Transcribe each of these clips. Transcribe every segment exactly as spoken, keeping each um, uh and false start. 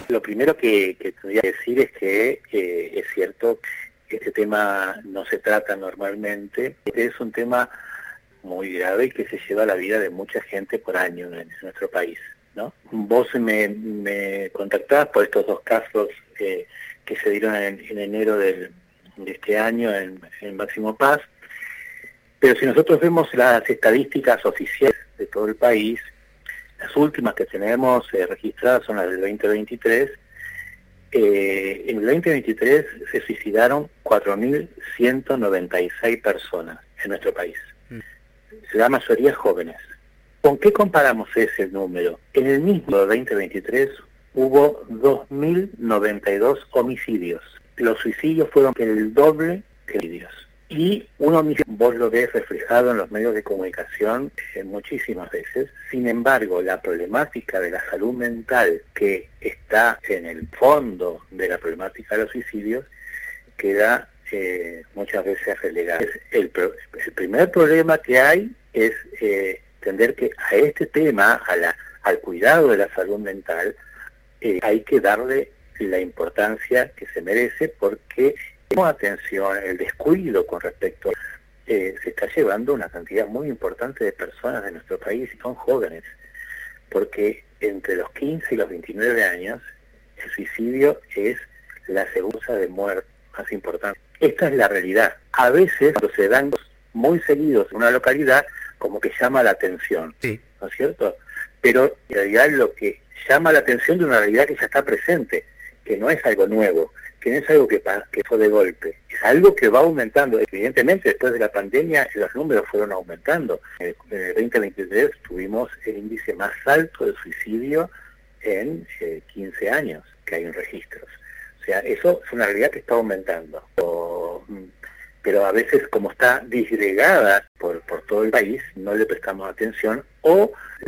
Lo primero que, que tendría que decir es que eh, es cierto que este tema no se trata normalmente, es un tema muy grave y que se lleva la vida de mucha gente por año en nuestro país, ¿no? Vos me, me contactás por estos dos casos eh, que se dieron en, en enero del, de este año en, en Máximo Paz, pero si nosotros vemos las estadísticas oficiales de todo el país, las últimas que tenemos eh, registradas son las del veinte veintitrés. Eh, en el veinte veintitrés se suicidaron cuatro mil ciento noventa y seis personas en nuestro país. Mm. La mayoría jóvenes. ¿Con qué comparamos ese número? En el mismo veinte veintitrés hubo dos mil noventa y dos homicidios. Los suicidios fueron el doble que homicidios. Y un homicidio, vos lo ves reflejado en los medios de comunicación eh, muchísimas veces. Sin embargo, la problemática de la salud mental que está en el fondo de la problemática de los suicidios queda eh, muchas veces relegada. El, el primer problema que hay es eh, entender que a este tema, a la, al cuidado de la salud mental, eh, hay que darle la importancia que se merece, porque atención, el descuido con respecto eh, se está llevando una cantidad muy importante de personas de nuestro país y son jóvenes, porque entre los quince y los veintinueve años el suicidio es la segunda causa de muerte más importante. Esta es la realidad. A veces cuando se dan muy seguidos en una localidad, como que llama la atención, sí, ¿no es cierto? Pero en realidad lo que llama la atención de una realidad que ya está presente, que no es algo nuevo, que no es algo que, que fue de golpe, es algo que va aumentando. Evidentemente, después de la pandemia, los números fueron aumentando. En el veinte veintitrés tuvimos el índice más alto de suicidio en eh, quince años que hay en registros. O sea, eso es una realidad que está aumentando. O, pero a veces, como está disgregada por, por todo el país, no le prestamos atención, o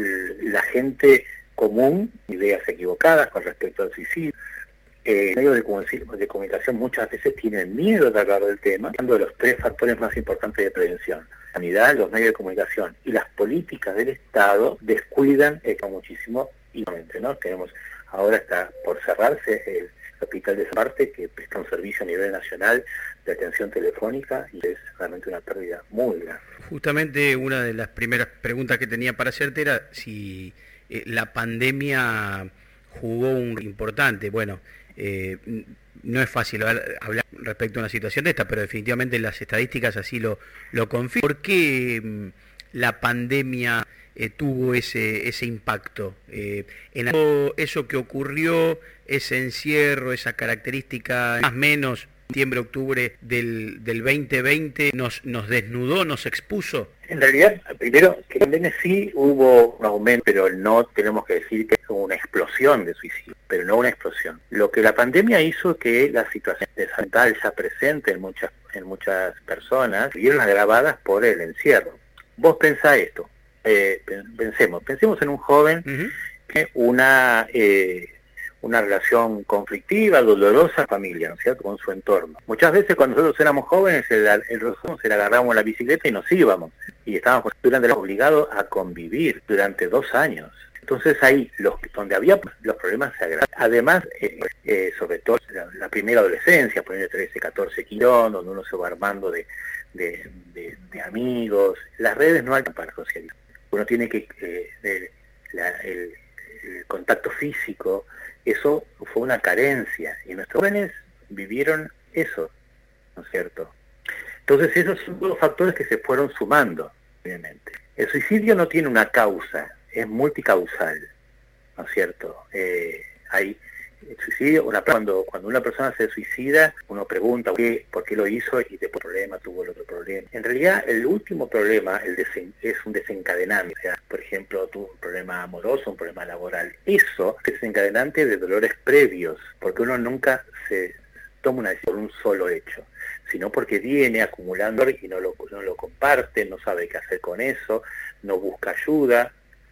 la gente común, ideas equivocadas con respecto al suicidio. Eh, medios de, de comunicación muchas veces tienen miedo de hablar del tema, uno de los tres factores más importantes de prevención. La sanidad, los medios de comunicación y las políticas del Estado descuidan esto muchísimo y ¿no? Tenemos, ahora está por cerrarse el Hospital de San Marte, que presta un servicio a nivel nacional de atención telefónica, y es realmente una pérdida muy grande. Justamente una de las primeras preguntas que tenía para hacerte era si eh, la pandemia jugó un importante, bueno, Eh, no es fácil hablar respecto a una situación de esta, pero definitivamente las estadísticas así lo, lo confirman. ¿Por qué mm, la pandemia eh, tuvo ese, ese impacto? Eh, en eso que ocurrió, ese encierro, esa característica más o menos septiembre, octubre del, del veinte veinte, nos, nos desnudó, nos expuso. En realidad, primero, que también sí hubo un aumento, pero no tenemos que decir que es una explosión de suicidio, pero no una explosión. Lo que la pandemia hizo que la situación de salud mental ya presente en muchas, en muchas personas vieron agravadas por el encierro. Vos pensá esto, eh, pensemos, pensemos en un joven uh-huh. que una... Eh, una relación conflictiva, dolorosa, familia, ¿no es cierto?, con su entorno. Muchas veces cuando nosotros éramos jóvenes, el, el razón se le agarrábamos la bicicleta y nos íbamos, y estábamos durante obligados a convivir durante dos años. Entonces ahí, los, donde había los problemas se agravaban. Además, eh, eh, sobre todo la, la primera adolescencia, poner trece, catorce kilómetros, donde uno se va armando de, de, de, de amigos, las redes no alcanzan para socializar. Uno tiene que, eh, de, la, el, el contacto físico, eso fue una carencia, y nuestros jóvenes vivieron eso, ¿no es cierto? Entonces esos son los factores que se fueron sumando, obviamente. El suicidio no tiene una causa, es multicausal, ¿no es cierto? Eh, hay el suicidio, una, cuando, cuando una persona se suicida, uno pregunta ¿por qué, por qué lo hizo? Y después problema, tuvo el otro problema. En realidad, el último problema el desen, es un desencadenante. O sea, por ejemplo, tuvo un problema amoroso, un problema laboral. Eso es desencadenante de dolores previos, porque uno nunca se toma una decisión por un solo hecho, sino porque viene acumulando y no lo, no lo comparte, no sabe qué hacer con eso, no busca ayuda,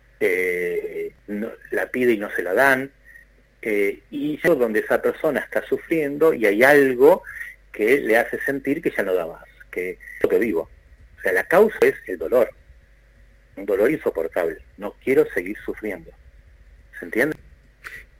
eh, no, la pide y no se la dan. Eh, y yo donde esa persona está sufriendo y hay algo que le hace sentir que ya no da más, que es lo que vivo. O sea, la causa es el dolor, un dolor insoportable. No quiero seguir sufriendo. ¿Se entiende?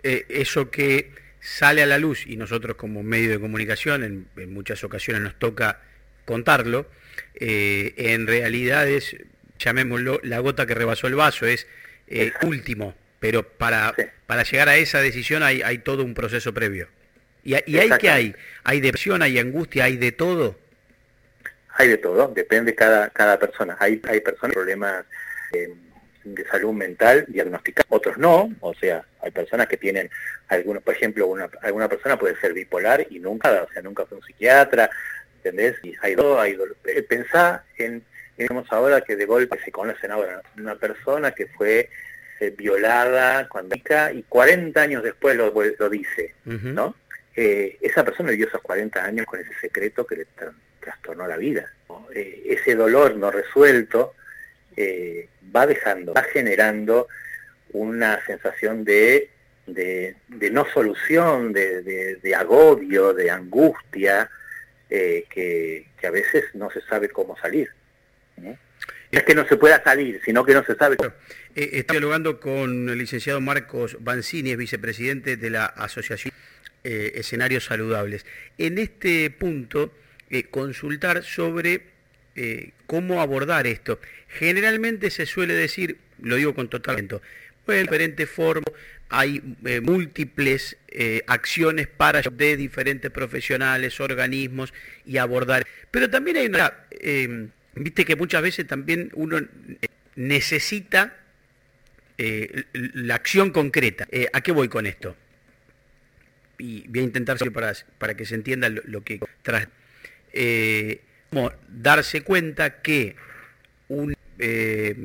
eh, eso que sale a la luz y nosotros como medio de comunicación en, en muchas ocasiones nos toca contarlo, eh, en realidad es, llamémoslo, la gota que rebasó el vaso, es eh, último, pero para, sí. para llegar a esa decisión hay, hay todo un proceso previo. ¿Y, y hay qué hay? ¿Hay depresión, hay angustia, hay de todo? Hay de todo, depende de cada, cada persona. Hay, hay personas con problemas eh, de salud mental diagnosticados, otros no, o sea, hay personas que tienen, algunos, por ejemplo, una, alguna persona puede ser bipolar y nunca, o sea, nunca fue un psiquiatra, ¿entendés? Y hay todo, hay dolor. Pensá en, digamos ahora que de golpe se conocen ahora una persona que fue eh, violada cuando chica y cuarenta años después lo, lo dice, uh-huh. ¿no? Eh, esa persona vivió esos cuarenta años con ese secreto que le tra- trastornó la vida, ¿no? Eh, ese dolor no resuelto eh, va dejando, va generando una sensación de, de, de no solución, de, de, de agobio, de angustia, eh, que, que a veces no se sabe cómo salir, ¿no? No es que no se pueda salir, sino que no se sabe cómo. Eh, estoy dialogando con el licenciado Marcos Banzini, es vicepresidente de la Asociación eh, Escenarios Saludables. En este punto, eh, consultar sobre eh, cómo abordar esto. Generalmente se suele decir, lo digo con total atento, bueno, en diferentes formas, hay eh, múltiples eh, acciones para de diferentes profesionales, organismos y abordar. Pero también hay una, eh, viste que muchas veces también uno necesita eh, la acción concreta. Eh, ¿A qué voy con esto? Y voy a intentar para, para que se entienda lo, lo que tras eh, como darse cuenta que un eh,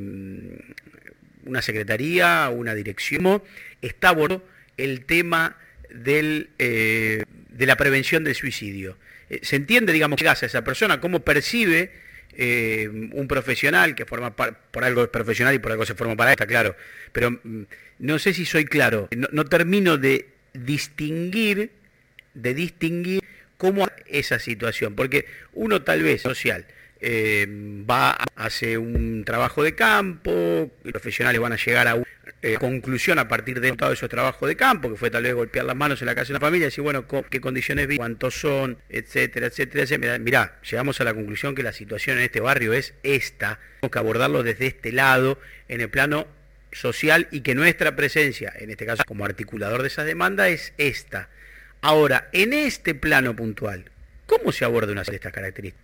una secretaría, una dirección, está abordando el tema del, eh, de la prevención del suicidio. Eh, se entiende, digamos, qué hace esa persona, cómo percibe eh, un profesional que forma par, por algo es profesional y por algo se forma para esta, claro. Pero mm, no sé si soy claro, no, no termino de distinguir, de distinguir cómo esa situación, porque uno tal vez social, Eh, va, hace un trabajo de campo, los profesionales van a llegar a una eh, conclusión a partir de todo esos trabajos de campo, que fue tal vez golpear las manos en la casa de una familia y decir, bueno, qué condiciones vi, cuántos son, etcétera, etcétera, etcétera. Mirá, llegamos a la conclusión que la situación en este barrio es esta, tenemos que abordarlo desde este lado, en el plano social, y que nuestra presencia, en este caso como articulador de esas demandas, es esta. Ahora, en este plano puntual, ¿cómo se aborda una de estas características?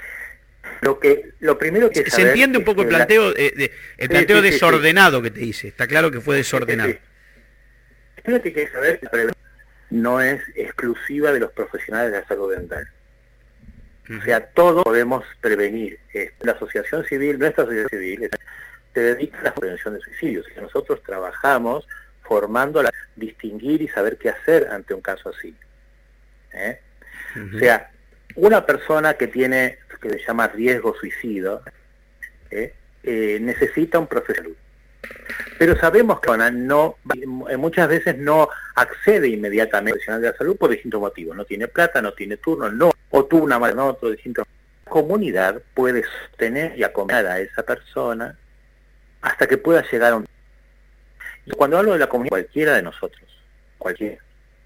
Lo que lo primero que se entiende un poco el planteo, la... eh, de, el planteo sí, sí, desordenado sí, sí. que te dice. Está claro que fue desordenado. Sí, sí. Lo que hay que saber es que la no es exclusiva de los profesionales de la salud mental. Uh-huh. O sea, todos podemos prevenir. La asociación civil, nuestra asociación civil, se dedica a la prevención de suicidios. Y nosotros trabajamos formando a distinguir y saber qué hacer ante un caso así. ¿Eh? Uh-huh. O sea, una persona que tiene que se llama riesgo suicida, ¿eh? Eh, necesita un profesional. Pero sabemos que no, muchas veces no accede inmediatamente al profesional de la salud por distintos motivos. No tiene plata, no tiene turno, no, o tuvo una mala, no, otro distinto. La comunidad puede sostener y acompañar a esa persona hasta que pueda llegar a un... Y cuando hablo de la comunidad, cualquiera de nosotros, cualquiera.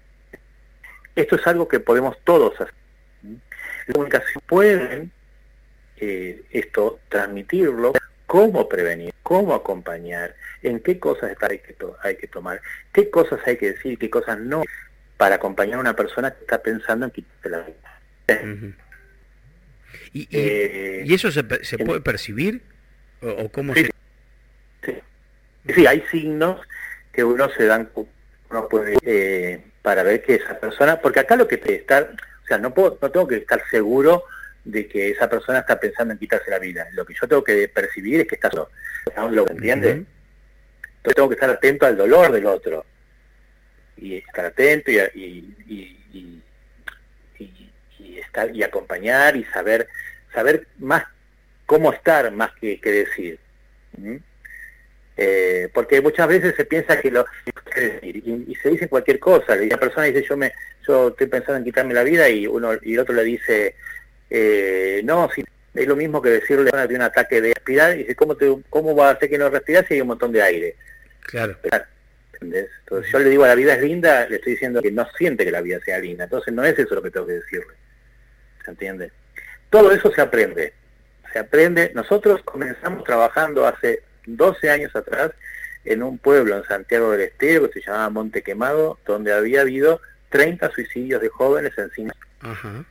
Esto es algo que podemos todos hacer. La comunicación pueden eh, esto transmitirlo, cómo prevenir, cómo acompañar, en qué cosas hay que, to- hay que tomar, qué cosas hay que decir, qué cosas no, para acompañar a una persona que está pensando en quitarse la vida. Uh-huh. ¿Y, y, eh, ¿Y eso se, se puede percibir? ¿O, o cómo sí, se...? Sí. sí, hay signos que uno se dan, uno puede, eh, para ver que esa persona, porque acá lo que te está... O sea, no puedo, no tengo que estar seguro de que esa persona está pensando en quitarse la vida. Lo que yo tengo que percibir es que está solo. ¿Lo entiendes? Uh-huh. Entonces tengo que estar atento al dolor del otro. Y estar atento y, y, y, y, y, y estar y acompañar y saber saber más cómo estar más que, que decir. ¿Mm? Eh, porque muchas veces se piensa que lo y, y se dice cualquier cosa. La persona dice yo me yo estoy pensando en quitarme la vida y uno y el otro le dice eh, no, si es lo mismo que decirle a una persona de un ataque de respirar y dice cómo te, cómo va a hacer que no respiras si hay un montón de aire. Claro. ¿entendés? Entonces yo le digo, la vida es linda, le estoy diciendo que no siente que la vida sea linda, entonces no es eso lo que tengo que decirle, ¿se entiende? Todo eso se aprende, se aprende. Nosotros comenzamos trabajando hace doce años atrás en un pueblo en Santiago del Estero que se llamaba Monte Quemado, donde había habido treinta suicidios de jóvenes en cinco años,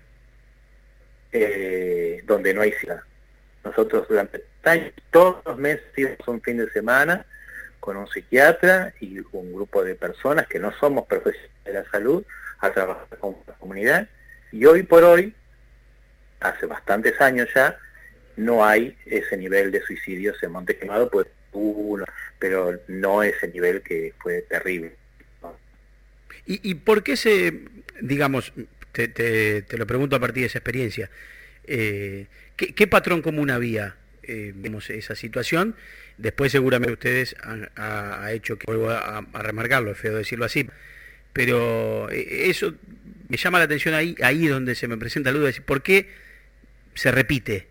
eh, donde no hay SIDA. Nosotros durante años, todos los meses íbamos un fin de semana con un psiquiatra y un grupo de personas que no somos profesionales de la salud a trabajar con la comunidad, y hoy por hoy, hace bastantes años ya, no hay ese nivel de suicidios en Monte Quemado, pues uno, pero no ese nivel que fue terrible, ¿no? ¿Y, y por qué se, digamos, te, te, te lo pregunto a partir de esa experiencia, eh, ¿qué, qué patrón común había, eh, vemos esa situación? Después seguramente ustedes han ha, ha hecho que, vuelvo a, a remarcarlo, es feo decirlo así, pero eso me llama la atención ahí, ahí donde se me presenta la duda, es decir, ¿por qué se repite?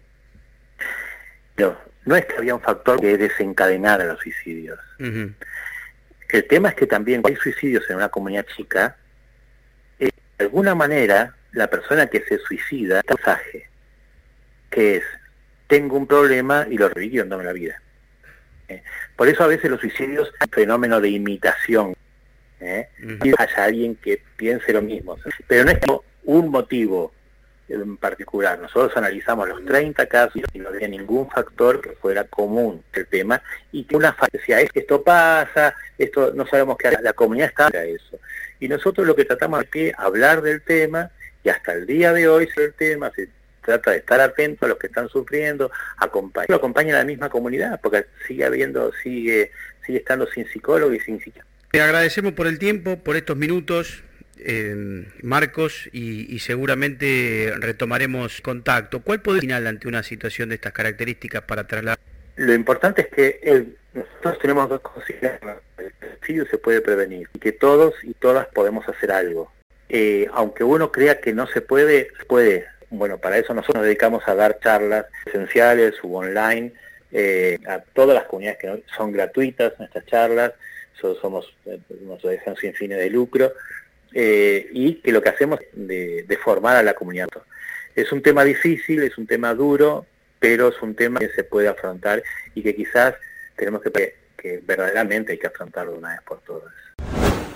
No, no es que había un factor que desencadenara los suicidios. Uh-huh. El tema es que también cuando hay suicidios en una comunidad chica, eh, de alguna manera la persona que se suicida da un mensaje, que es, tengo un problema y lo revivo dándome la vida. ¿Eh? Por eso a veces los suicidios son un fenómeno de imitación. ¿Eh? Uh-huh. Y haya alguien que piense lo mismo. Pero no es un motivo en particular. Nosotros analizamos los treinta casos y no había ningún factor que fuera común el tema, y que una decía, esto pasa, esto no sabemos qué hacer. La comunidad está para eso. Y nosotros lo que tratamos es que hablar del tema, y hasta el día de hoy el tema se trata de estar atento a los que están sufriendo, acompañar, lo acompaña la misma comunidad, porque sigue habiendo, sigue, sigue estando sin psicólogo y sin psiquiatra. Te agradecemos por el tiempo, por estos minutos, eh, Marcos, y, y seguramente retomaremos contacto. ¿Cuál podría final ante una situación de estas características para trasladar? Lo importante es que el, nosotros tenemos dos consignas: el suicidio se puede prevenir, y que todos y todas podemos hacer algo. Eh, aunque uno crea que no se puede, se puede. Bueno, para eso nosotros nos dedicamos a dar charlas presenciales u online eh, a todas las comunidades que no, son gratuitas nuestras charlas. Nosotros somos eh, una asociación sin fines de lucro, eh, y que lo que hacemos es de, de formar a la comunidad. Es un tema difícil, es un tema duro, pero es un tema que se puede afrontar y que quizás tenemos que, que verdaderamente hay que afrontarlo de una vez por todas.